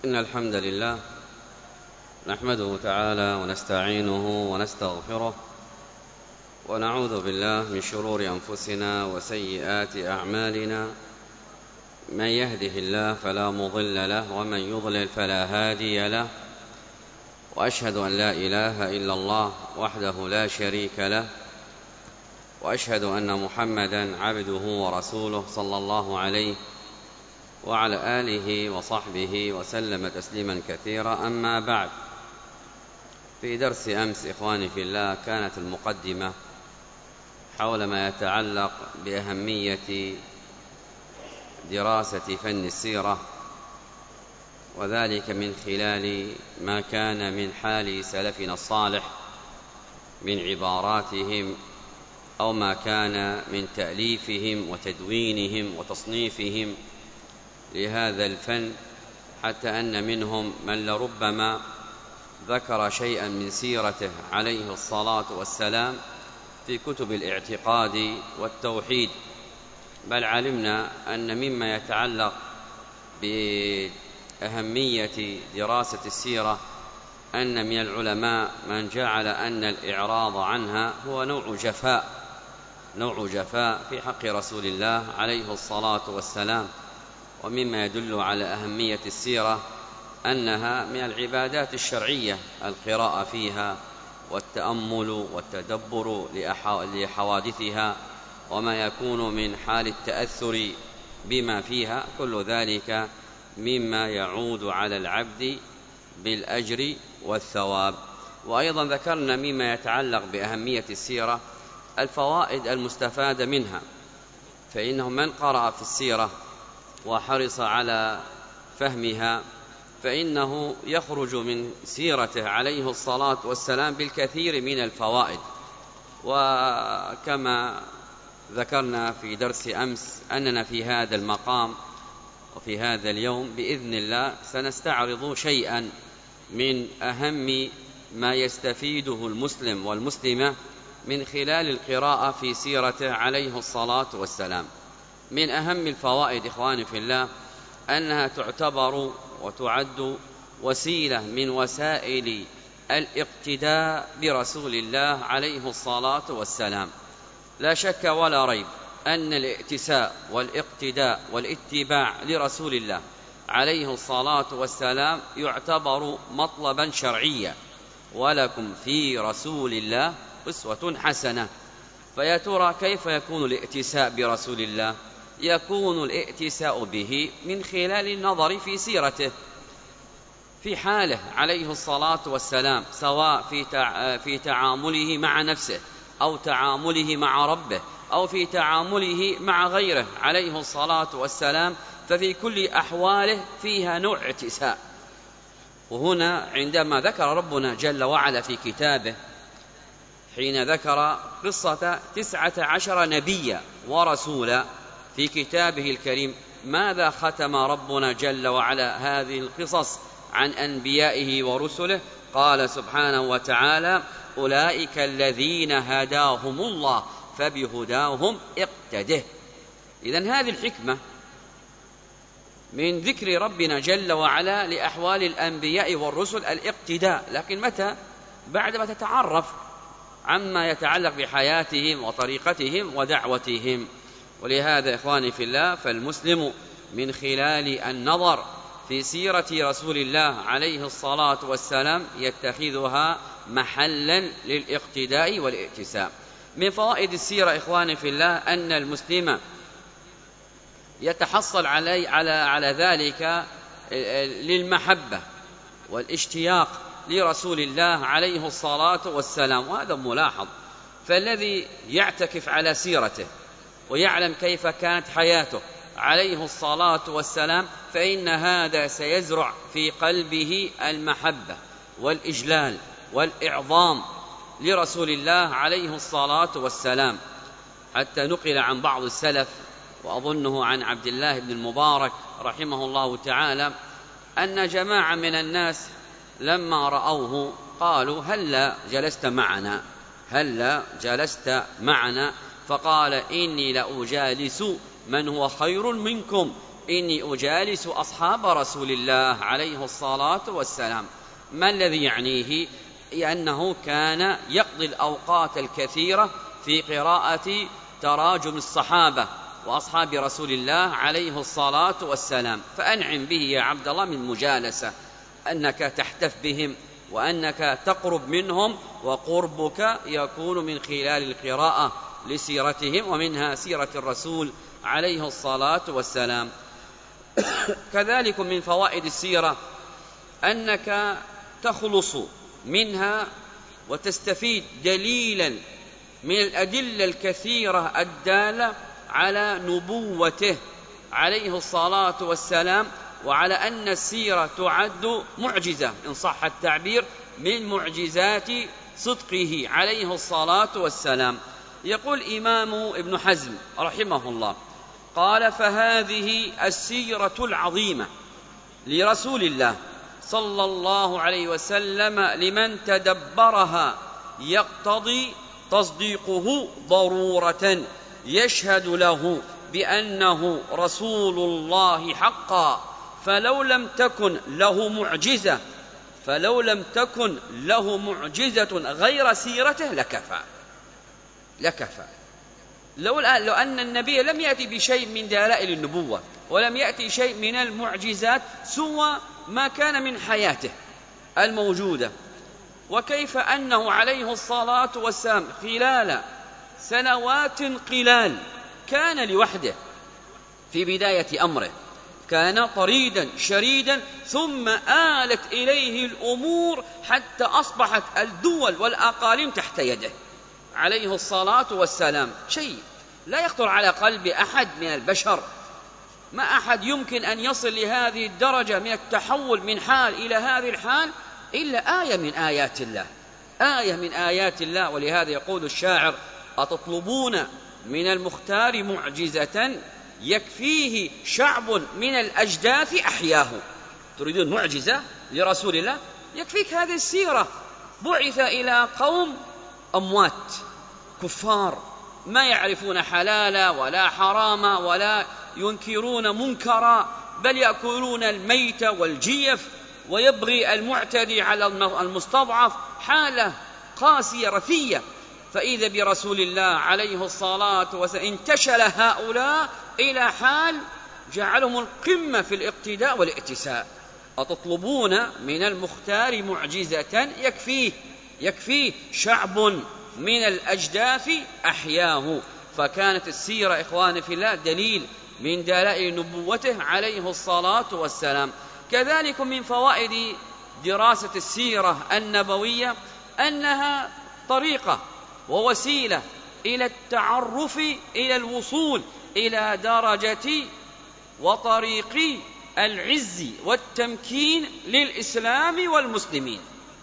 إن الحمد لله نحمده تعالى ونستعينه ونستغفره ونعوذ بالله من شرور أنفسنا وسيئات أعمالنا. من يهده الله فلا مضل له ومن يضلل فلا هادي له، وأشهد أن لا إله إلا الله وحده لا شريك له، وأشهد أن محمدًا عبده ورسوله صلى الله عليه وعلى آله وصحبه وسلم تسليمًا كثيرا. أما بعد، في درس أمس إخواني في الله كانت المقدمة حول ما يتعلق بأهمية دراسة فن السيرة، وذلك من خلال ما كان من حال سلفنا الصالح من عباراتهم أو ما كان من تأليفهم وتدوينهم وتصنيفهم لهذا الفن، حتى أن منهم من لربما ذكر شيئا من سيرته عليه الصلاة والسلام في كتب الاعتقاد والتوحيد. بل علمنا أن مما يتعلق بأهمية دراسة السيرة أن من العلماء من جعل أن الإعراض عنها هو نوع جفاء في حق رسول الله عليه الصلاة والسلام. ومما يدل على أهمية السيرة أنها من العبادات الشرعية، القراءة فيها والتأمل والتدبر لحوادثها وما يكون من حال التأثر بما فيها، كل ذلك مما يعود على العبد بالأجر والثواب. وأيضا ذكرنا مما يتعلق بأهمية السيرة الفوائد المستفادة منها، فإنه من قرأ في السيرة وحرص على فهمها فإنه يخرج من سيرته عليه الصلاة والسلام بالكثير من الفوائد. وكما ذكرنا في درس أمس أننا في هذا المقام وفي هذا اليوم بإذن الله سنستعرض شيئا من أهم ما يستفيده المسلم والمسلمة من خلال القراءة في سيرته عليه الصلاة والسلام. من أهم الفوائد إخواني في الله أنها تعتبر وتعد وسيلة من وسائل الاقتداء برسول الله عليه الصلاة والسلام. لا شك ولا ريب أن الائتساء والاقتداء والاتباع لرسول الله عليه الصلاة والسلام يعتبر مطلبا شرعيا، ولكم في رسول الله أسوة حسنة. فيا ترى كيف يكون الائتساء برسول الله؟ يكون الائتساء به من خلال النظر في سيرته، في حاله عليه الصلاة والسلام، سواء في تعامله مع نفسه أو تعامله مع ربه أو في تعامله مع غيره عليه الصلاة والسلام، ففي كل أحواله فيها نوع اعتساء. وهنا عندما ذكر ربنا جل وعلا في كتابه حين ذكر قصة 19 نبيا ورسولا في كتابه الكريم، ماذا ختم ربنا جل وعلا هذه القصص عن أنبيائه ورسله؟ قال سبحانه وتعالى: أولئك الذين هداهم الله فبهداهم اقتده. إذن هذه الحكمة من ذكر ربنا جل وعلا لأحوال الأنبياء والرسل الاقتداء، لكن متى؟ بعدما تتعرف عما يتعلق بحياتهم وطريقتهم ودعوتهم. ولهذا إخواني في الله فالمسلم من خلال النظر في سيرة رسول الله عليه الصلاة والسلام يتخذها محلا للاقتداء والائتساء. من فوائد السيرة إخواني في الله أن المسلم يتحصل على ذلك للمحبة والاشتياق لرسول الله عليه الصلاة والسلام، وهذا ملاحظ. فالذي يعتكف على سيرته ويعلم كيف كانت حياته عليه الصلاة والسلام فإن هذا سيزرع في قلبه المحبة والإجلال والإعظام لرسول الله عليه الصلاة والسلام. حتى نقل عن بعض السلف، وأظنه عن عبد الله بن المبارك رحمه الله تعالى، أن جماعة من الناس لما رأوه قالوا: هلا جلست معنا؟ فقال: إني لأجالس من هو خير منكم إني أجالس أصحاب رسول الله عليه الصلاة والسلام. ما الذي يعنيه؟ لأنه كان يقضي الأوقات الكثيرة في قراءة تراجم الصحابة وأصحاب رسول الله عليه الصلاة والسلام، فأنعم به يا عبد الله من مجالسة، أنك تحتف بهم وأنك تقرب منهم، وقربك يكون من خلال القراءة لسيرتهم ومنها سيرة الرسول عليه الصلاة والسلام. كذلك من فوائد السيرة أنك تخلص منها وتستفيد دليلا من الأدلة الكثيرة الدالة على نبوته عليه الصلاة والسلام، وعلى أن السيرة تعد معجزة إن صح التعبير من معجزات صدقه عليه الصلاة والسلام. يقول إمام ابن حزم رحمه الله قال: فهذه السيرة العظيمة لرسول الله صلى الله عليه وسلم لمن تدبرها يقتضي تصديقه ضرورة، يشهد له بأنه رسول الله حقا، فلو لم تكن له معجزة غير سيرته لكفى. لو أن النبي لم يأتي بشيء من دلائل النبوة ولم يأتي شيء من المعجزات سوى ما كان من حياته الموجودة، وكيف أنه عليه الصلاة والسلام خلال سنوات قلال كان لوحده في بداية أمره، كان طريدا شريدا، ثم آلت إليه الأمور حتى أصبحت الدول والأقاليم تحت يده عليه الصلاة والسلام. شيء لا يخطر على قلب أحد من البشر، ما أحد يمكن أن يصل لهذه الدرجة من التحول من حال إلى هذه الحال إلا آية من آيات الله. ولهذا يقول الشاعر: أتطلبون من المختار معجزة يكفيه شعب من الأجداث أحياه. تريدون معجزة لرسول الله؟ يكفيك هذه السيرة. بعث إلى قوم أموات كفار ما يعرفون حلالا ولا حراما ولا ينكرون منكرا، بل يأكلون الميت والجيف، ويبغي المعتدي على المستضعف، حالة قاسية رثية. فإذا برسول الله عليه الصلاة والسلام انتشل هؤلاء إلى حال جعلهم القمة في الاقتداء والائتساء. أتطلبون من المختار معجزة يكفيه شعب من الأجداث أحياه. فكانت السيرة إخواني في الله دليل من دلائل نبوته عليه الصلاة والسلام. كذلك من فوائد دراسة السيرة النبوية أنها طريقة ووسيلة إلى التعرف إلى الوصول إلى درجة وطريق العز والتمكين للإسلام والمسلمين.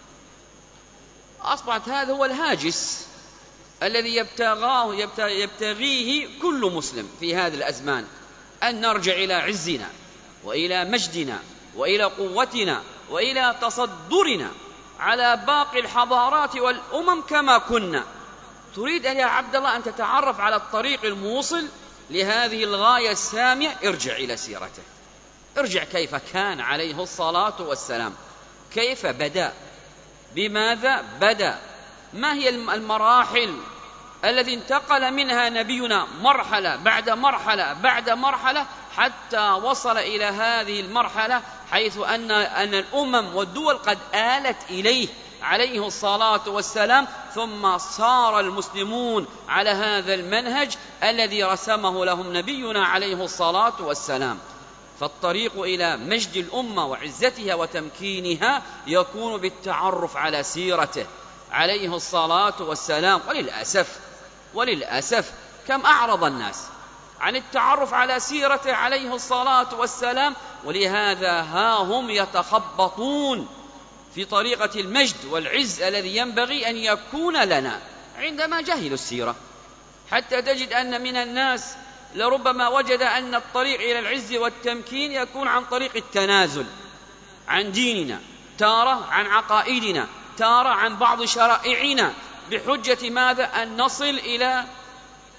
أصبحت هذا هو الهاجس الذي يبتغيه كل مسلم في هذه الأزمان، أن نرجع إلى عزنا وإلى مجدنا وإلى قوتنا وإلى تصدرنا على باقي الحضارات والأمم كما كنا. تريد يا عبد الله أن تتعرف على الطريق الموصل لهذه الغاية السامية؟ ارجع إلى سيرته، ارجع كيف كان عليه الصلاة والسلام، كيف بدأ، بماذا بدأ، ما هي المراحل التي انتقل منها نبينا مرحلة بعد مرحلة بعد مرحلة حتى وصل إلى هذه المرحلة حيث أن الأمم والدول قد آلت إليه عليه الصلاة والسلام، ثم صار المسلمون على هذا المنهج الذي رسمه لهم نبينا عليه الصلاة والسلام. فالطريق إلى مجد الأمة وعزتها وتمكينها يكون بالتعرف على سيرته عليه الصلاة والسلام. وللأسف كم أعرض الناس عن التعرف على سيرته عليه الصلاة والسلام، ولهذا ها هم يتخبطون في طريقة المجد والعز الذي ينبغي أن يكون لنا عندما جهلوا السيرة، حتى تجد أن من الناس لربما وجد أن الطريق إلى العز والتمكين يكون عن طريق التنازل عن ديننا، تارة عن عقائدنا، تارة عن بعض شرائعنا، بحجة ماذا؟ أن نصل إلى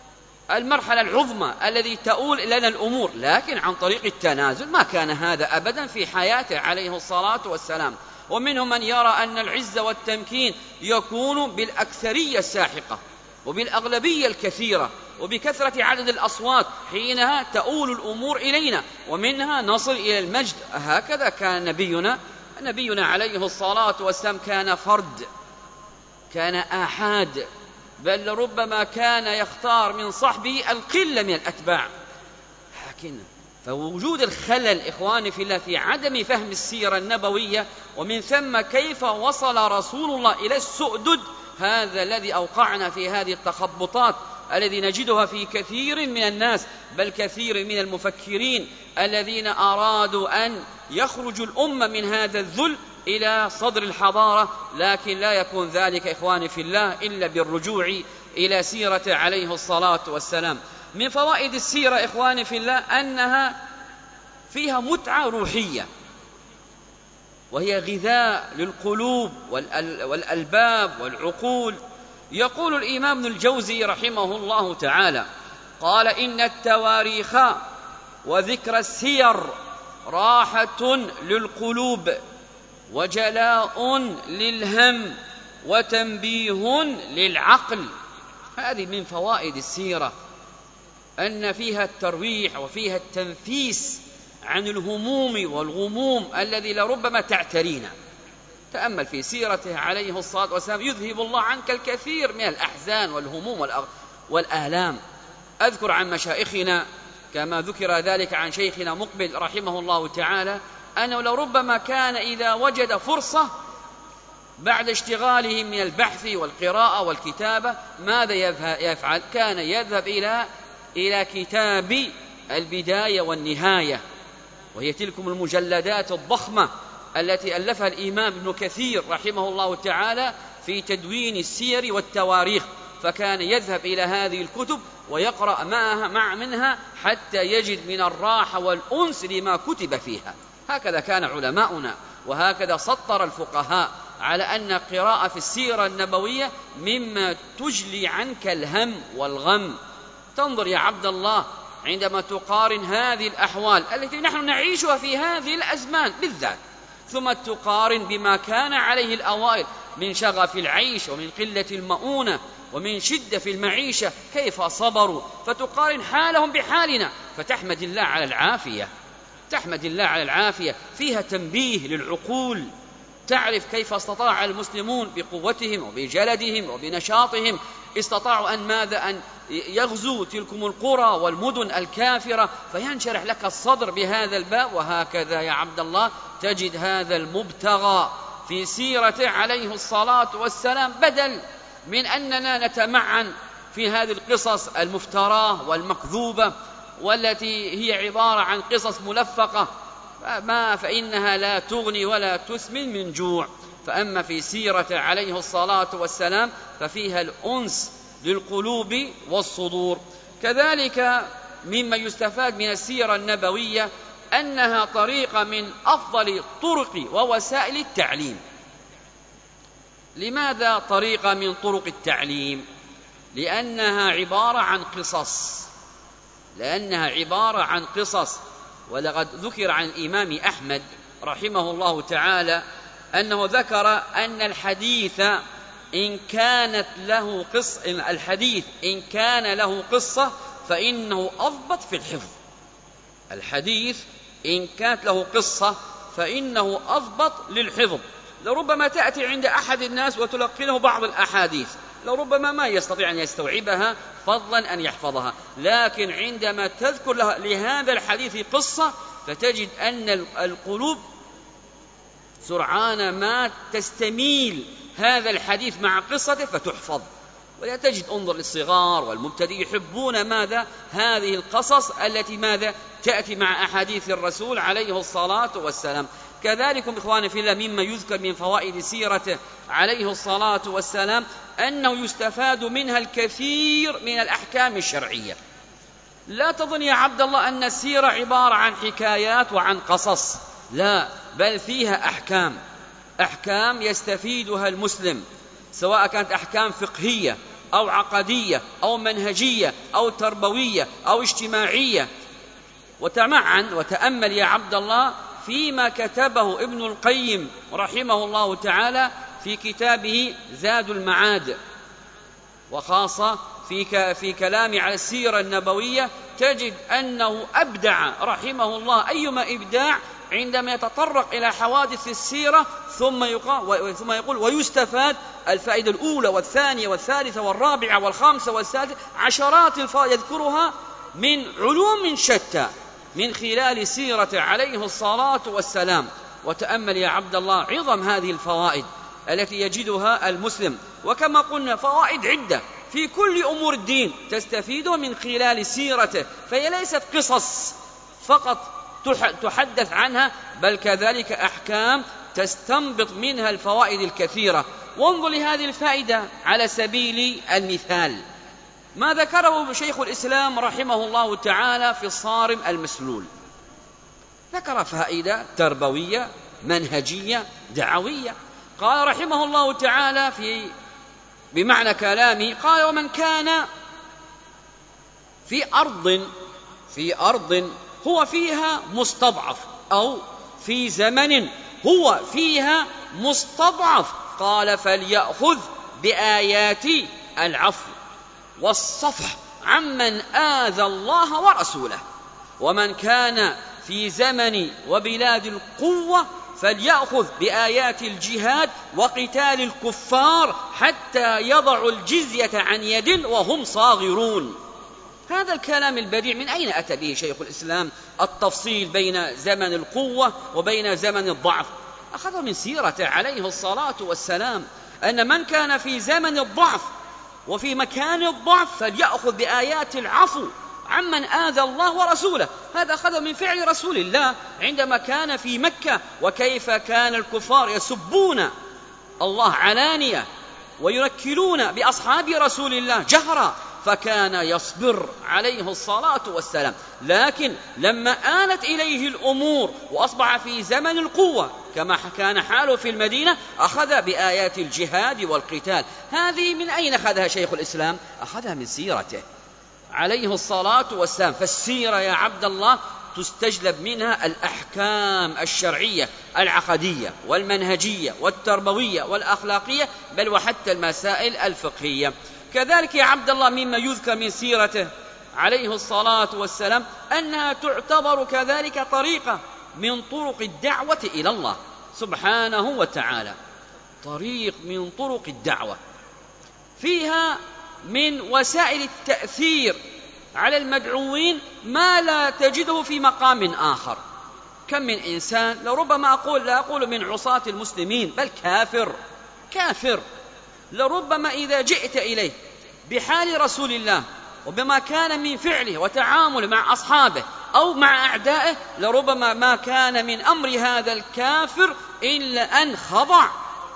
المرحلة العظمى الذي تؤول لنا الأمور، لكن عن طريق التنازل. ما كان هذا أبدا في حياته عليه الصلاة والسلام. ومنهم من يرى أن العزة والتمكين يكون بالأكثرية الساحقة وبالأغلبية الكثيرة وبكثرة عدد الأصوات، حينها تؤول الأمور إلينا ومنها نصل إلى المجد. هكذا كان نبينا عليه الصلاة والسلام كان فرد، كان آحاد، بل ربما كان يختار من صحبه القلة من الأتباع. لكن فوجود الخلل إخواني في الله في عدم فهم السيرة النبوية، ومن ثم كيف وصل رسول الله إلى السؤدد، هذا الذي أوقعنا في هذه التخبطات الذي نجدها في كثير من الناس، بل كثير من المفكرين الذين أرادوا أن يخرجوا الأمة من هذا الذل إلى صدر الحضارة. لكن لا يكون ذلك إخواني في الله إلا بالرجوع إلى سيرة عليه الصلاة والسلام. من فوائد السيرة إخواني في الله أنها فيها متعة روحية، وهي غذاء للقلوب والألباب والعقول. يقول الإمام ابن الجوزي رحمه الله تعالى قال: إن التواريخ وذكر السير راحة للقلوب وجلاء للهم وتنبيه للعقل. هذه من فوائد السيرة، أن فيها الترويح وفيها التنفيس عن الهموم والغموم الذي لربما تعترينا. تأمل في سيرته عليه الصلاة والسلام، يذهب الله عنك الكثير من الأحزان والهموم والآلام. أذكر عن مشايخنا كما ذكر ذلك عن شيخنا مقبل رحمه الله تعالى، أنه لربما كان إذا وجد فرصة بعد اشتغاله من البحث والقراءة والكتابة ماذا يفعل؟ كان يذهب إلى كتاب البداية والنهاية، وهي تلكم المجلدات الضخمة التي ألفها الإمام ابن كثير رحمه الله تعالى في تدوين السير والتواريخ. فكان يذهب إلى هذه الكتب ويقرأ مع منها حتى يجد من الراحة والأنس لما كتب فيها. هكذا كان علماؤنا، وهكذا سطر الفقهاء على أن قراءة في السيرة النبوية مما تجلي عنك الهم والغم. تنظر يا عبد الله عندما تقارن هذه الأحوال التي نحن نعيشها في هذه الأزمان بالذات، ثم تقارن بما كان عليه الأوائل من شغف العيش ومن قلة المؤونة ومن شدة في المعيشة، كيف صبروا، فتقارن حالهم بحالنا فتحمد الله على العافية، تحمد الله على العافية. فيها تنبيه للعقول، تعرف كيف استطاع المسلمون بقوتهم وبجلدهم وبنشاطهم استطاعوا أن يغزوا تلكم القرى والمدن الكافرة، فينشرح لك الصدر بهذا الباب. وهكذا يا عبد الله تجد هذا المبتغى في سيرته عليه الصلاة والسلام، بدل من أننا نتمعن في هذه القصص المفتراه والمكذوبة والتي هي عبارة عن قصص ملفقة فإنها لا تغني ولا تسمن من جوع. فأما في سيرة عليه الصلاة والسلام ففيها الأنس للقلوب والصدور. كذلك مما يستفاد من السيرة النبوية أنها طريقة من أفضل طرق ووسائل التعليم. لماذا طريقة من طرق التعليم؟ لأنها عبارة عن قصص. ولقد ذكر عن الإمام أحمد رحمه الله تعالى أنه ذكر أن الحديث إن كان له قصة فإنه أضبط في الحفظ. الحديث إن كانت له قصة فإنه أضبط للحفظ. لربما تأتي عند أحد الناس وتلقنه بعض الأحاديث، لربما ما يستطيع أن يستوعبها فضلا أن يحفظها، لكن عندما تذكر لهذا الحديث قصة فتجد أن القلوب سرعان ما تستميل هذا الحديث مع قصته فتحفظ. ولا تجد انظر للصغار والمبتدئ يحبون ماذا؟ هذه القصص التي تأتي مع أحاديث الرسول عليه الصلاة والسلام. كذلك إخواني في الله مما يذكر من فوائد سيرته عليه الصلاة والسلام أنه يستفاد منها الكثير من الأحكام الشرعية. لا تظن يا عبد الله أن السيرة عبارة عن حكايات وعن قصص، لا، بل فيها أحكام يستفيدها المسلم، سواء كانت أحكام فقهية أو عقدية أو منهجية أو تربوية أو اجتماعية. وتمعن وتأمل يا عبد الله فيما كتبه ابن القيم رحمه الله تعالى في كتابه زاد المعاد، وخاصة في كلام على السيرة النبوية، تجد أنه أبدع رحمه الله أيما إبداع عندما يتطرق إلى حوادث السيرة ثم يقول ويستفاد الفائدة الأولى والثانية والثالثة والرابعة والخامسة والسادسة، عشرات الفوائد يذكرها من علوم شتى من خلال سيرة عليه الصلاة والسلام. وتأمل يا عبد الله عظم هذه الفوائد التي يجدها المسلم، وكما قلنا فوائد عدة في كل أمور الدين تستفيد من خلال سيرته، فهي ليست قصص فقط تحدث عنها، بل كذلك أحكام تستنبط منها الفوائد الكثيرة. وانظر لهذه الفائدة على سبيل المثال ما ذكره شيخ الإسلام رحمه الله تعالى في الصارم المسلول. ذكر فائدة تربوية منهجية دعوية. قال رحمه الله تعالى بمعنى كلامي، قال ومن كان في أرض هو فيها مستضعف، أو في زمن هو فيها مستضعف، قال فليأخذ بآيات العفو والصفح عمن آذى الله ورسوله. ومن كان في زمن وبلاد القوة فليأخذ بآيات الجهاد وقتال الكفار حتى يضعوا الجزية عن يد وهم صاغرون. هذا الكلام البديع من أين أتى به شيخ الإسلام التفصيل بين زمن القوة وبين زمن الضعف؟ أخذ من سيرته عليه الصلاة والسلام أن من كان في زمن الضعف وفي مكان الضعف فليأخذ بآيات العفو عمن آذى الله ورسوله. هذا أخذ من فعل رسول الله عندما كان في مكة، وكيف كان الكفار يسبون الله علانية وينكلون بأصحاب رسول الله جهرا، فكان يصبر عليه الصلاة والسلام. لكن لما آلت إليه الأمور وأصبح في زمن القوة كما كان حاله في المدينة، أخذ بآيات الجهاد والقتال. هذه من أين أخذها شيخ الإسلام؟ أخذها من سيرته عليه الصلاة والسلام. فالسيرة يا عبد الله تستجلب منها الأحكام الشرعية العقدية والمنهجية والتربوية والأخلاقية، بل وحتى المسائل الفقهية. كذلك يا عبد الله مما يذكر من سيرته عليه الصلاة والسلام أنها تعتبر كذلك طريقة من طرق الدعوة إلى الله سبحانه وتعالى، طريق من طرق الدعوة، فيها من وسائل التأثير على المدعوين ما لا تجده في مقام آخر. كم من إنسان لربما لا أقول من عصاة المسلمين بل كافر لربما إذا جئت إليه بحال رسول الله وبما كان من فعله وتعامله مع أصحابه أو مع أعدائه، لربما ما كان من أمر هذا الكافر إلا أن خضع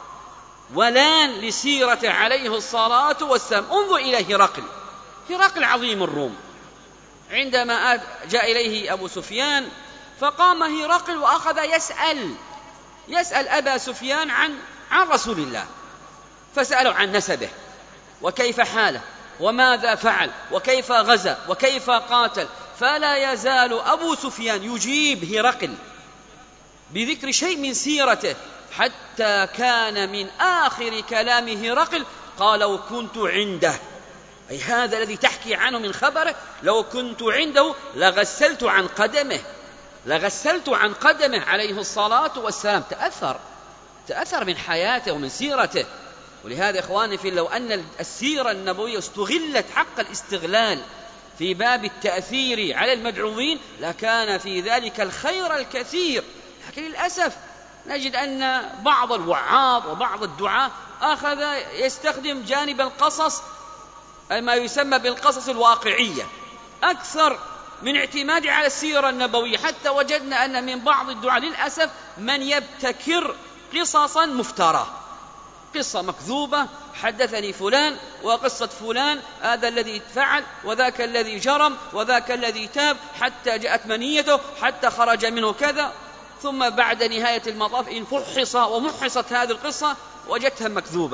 ولان لسيرة عليه الصلاة والسلام. انظر إلى هرقل عظيم الروم، عندما جاء إليه أبو سفيان فقام هرقل وأخذ يسأل أبا سفيان عن رسول الله، فسأله عن نسبه وكيف حاله وماذا فعل وكيف غزا وكيف قاتل، فلا يزال أبو سفيان يجيب هرقل بذكر شيء من سيرته، حتى كان من آخر كلام هرقل قال لو كنت عنده، أي هذا الذي تحكي عنه من خبره، لو كنت عنده لغسلت عن قدمه عليه الصلاة والسلام. تأثر من حياته ومن سيرته. ولهذا إخواني في لو أن السيرة النبوية استغلت حق الاستغلال في باب التأثير على المدعوين لكان في ذلك الخير الكثير. لكن للأسف نجد أن بعض الوعاظ وبعض الدعاة أخذ يستخدم جانب القصص، ما يسمى بالقصص الواقعية، أكثر من اعتماد على السيرة النبوية. حتى وجدنا أن من بعض الدعاة للأسف من يبتكر قصصا مفترى، قصة مكذوبة، حدثني فلان وقصة فلان، هذا الذي فعل وذاك الذي جرم وذاك الذي تاب حتى جاءت منيته حتى خرج منه كذا، ثم بعد نهاية المطاف إن فحص ومحصت هذه القصة وجدتها مكذوبة.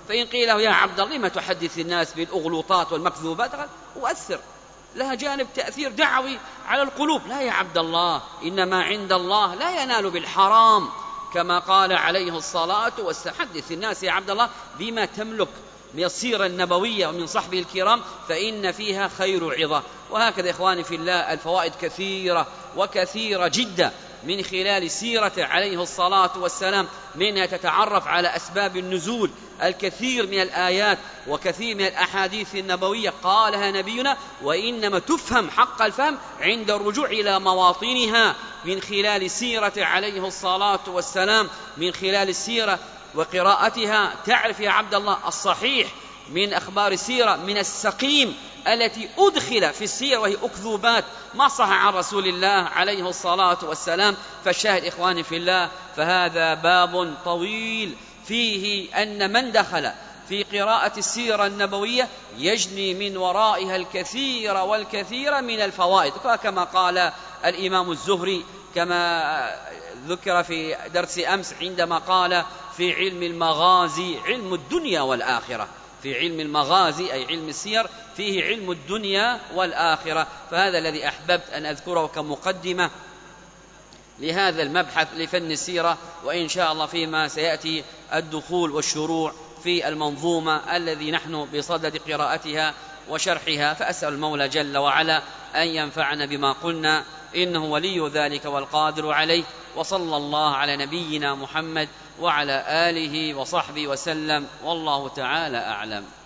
فإن قيل له يا عبد الله لما تحدث الناس بالأغلوطات والمكذوبات، قال أؤثر، لها جانب تأثير دعوي على القلوب. لا يا عبد الله، إنما عند الله لا ينال بالحرام، كما قال عليه الصلاة والسلام. حدث الناس يا عبد الله بما تملك من السيرة النبوية ومن صحبه الكرام، فإن فيها خير عظة. وهكذا إخواني في الله الفوائد كثيرة وكثيرة جدا من خلال سيرته عليه الصلاة والسلام، منها تتعرف على أسباب النزول، الكثير من الآيات وكثير من الأحاديث النبوية قالها نبينا، وإنما تفهم حق الفهم عند الرجوع إلى مواطنها من خلال سيرته عليه الصلاة والسلام. من خلال السيرة وقراءتها تعرف يا عبد الله الصحيح من أخبار السيرة من السقيم التي أدخل في السيرة وهي أكذوبات ما صح عن رسول الله عليه الصلاة والسلام. فالشاهد إخواني في الله، فهذا باب طويل فيه أن من دخل في قراءة السيرة النبوية يجني من ورائها الكثير والكثير من الفوائد، كما قال الإمام الزهري كما ذكر في درس أمس عندما قال في علم المغازي علم الدنيا والآخرة. في علم المغازي أي علم السير فيه علم الدنيا والآخرة. فهذا الذي أحببت أن أذكره كمقدمة لهذا المبحث لفن السيرة، وإن شاء الله فيما سيأتي الدخول والشروع في المنظومة الذي نحن بصدد قراءتها وشرحها. فأسأل المولى جل وعلا أن ينفعنا بما قلنا، إنه ولي ذلك والقادر عليه. وصلى الله على نبينا محمد وعلى آله وصحبه وسلم، والله تعالى أعلم.